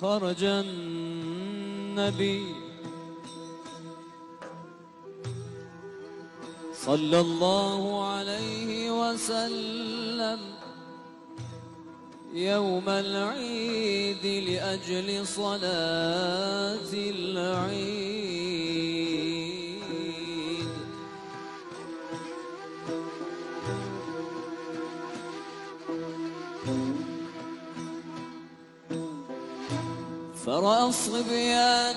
خرج النبي صلى الله عليه وسلم يوم العيد لأجل صلاة العيد، فرأى الصبيان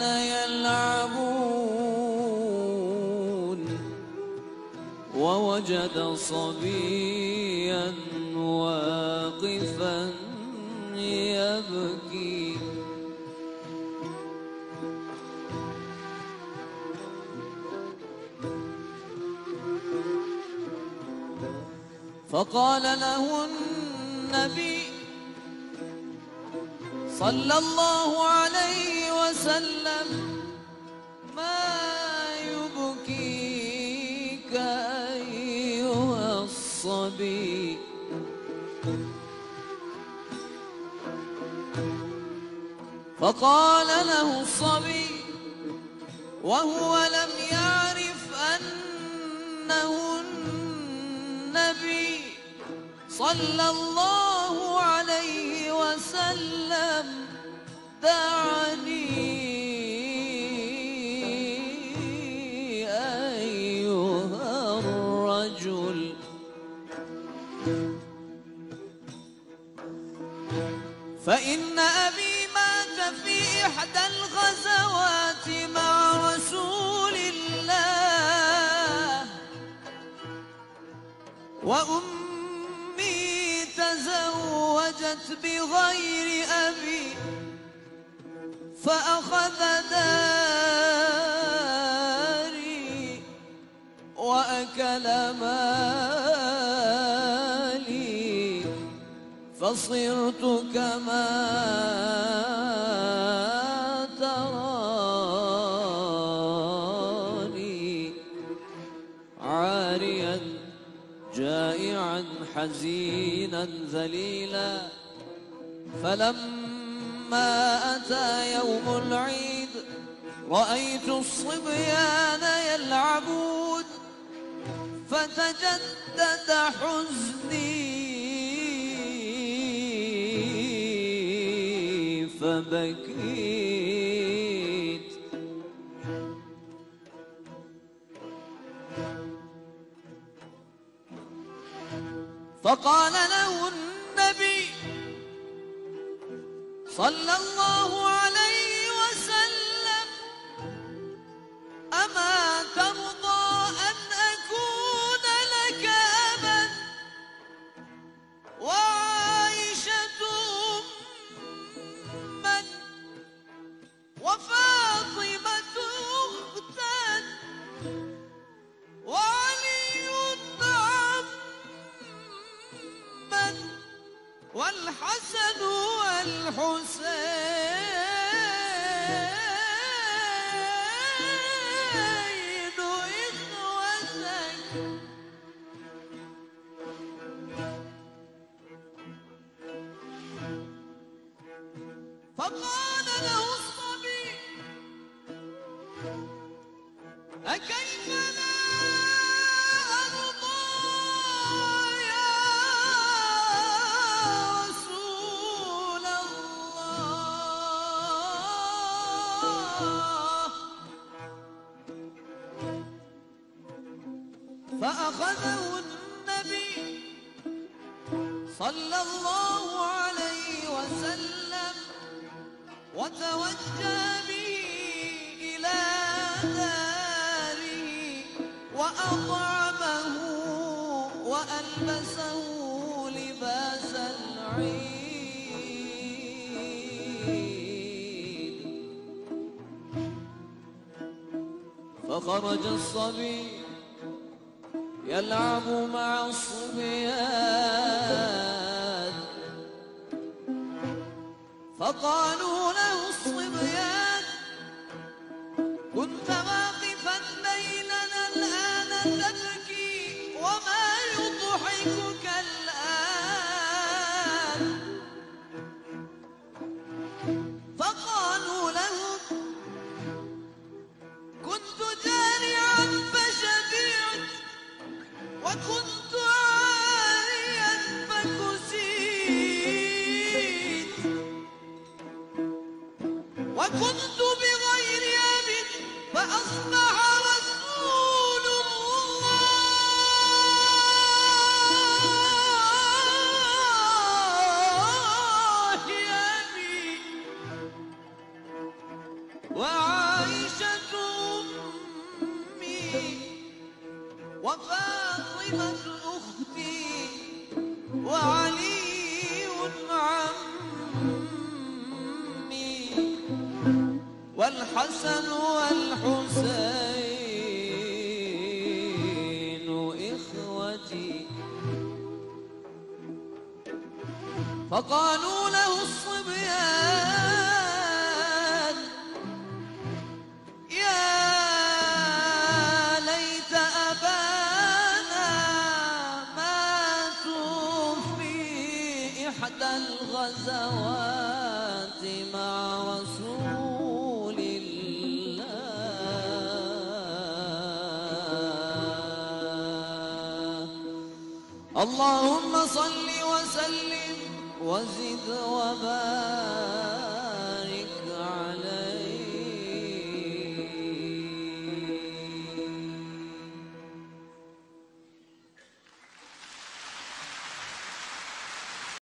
يلعبون ووجد صبيا واقفا يبكي، فقال له النبي صلى الله عليه وسلم: ما يبكيك أيها الصبي؟ فقال له الصبي وهو لم يعرف أنه النبي صلى الله عليه وسلم: دعني أيها الرجل. فإن أبي مات في إحدى الغزوات مع رسول الله، وأمي تزوجت بغير أبي، فأخذ داري وأكل مالي، فصرت كما تراني، عاريا جائعا حزينا ذليلا. فلما أتى يوم العيد رأيت الصبيان يلعبون، فتجدد حزني فبكيت. فقال له النبي صلى الله عليه وسلم: أما ترضى أن أكون لك أبا وعائشة أما وفاطمة أختا وعلي عما والحسن والحسين إخوتك؟ فقال له الصبي: أكيف لا أرضى يا رسول الله؟ فأخذه النبي صلى الله عليه وسلم وتوجه به إلى داره وأطعمه وألبسه لباس العيد. فخرج الصبي يلعب مع الصبيان، فقالوا له الصبيان: كنت واقفا بيننا الآن تبكي، وما يضحكك الآن؟ فقال وكنت بغير أب فأصبح رسول الله أبي وعائشة أمي وفاطمة أختي وعلي عمي والحسن والحسين إخوتي فقالوا له الصبيان يا ليت أبانا ماتوا في إحدى الغزوات مع رسول الله اللهم صل وسلم وزد وبارك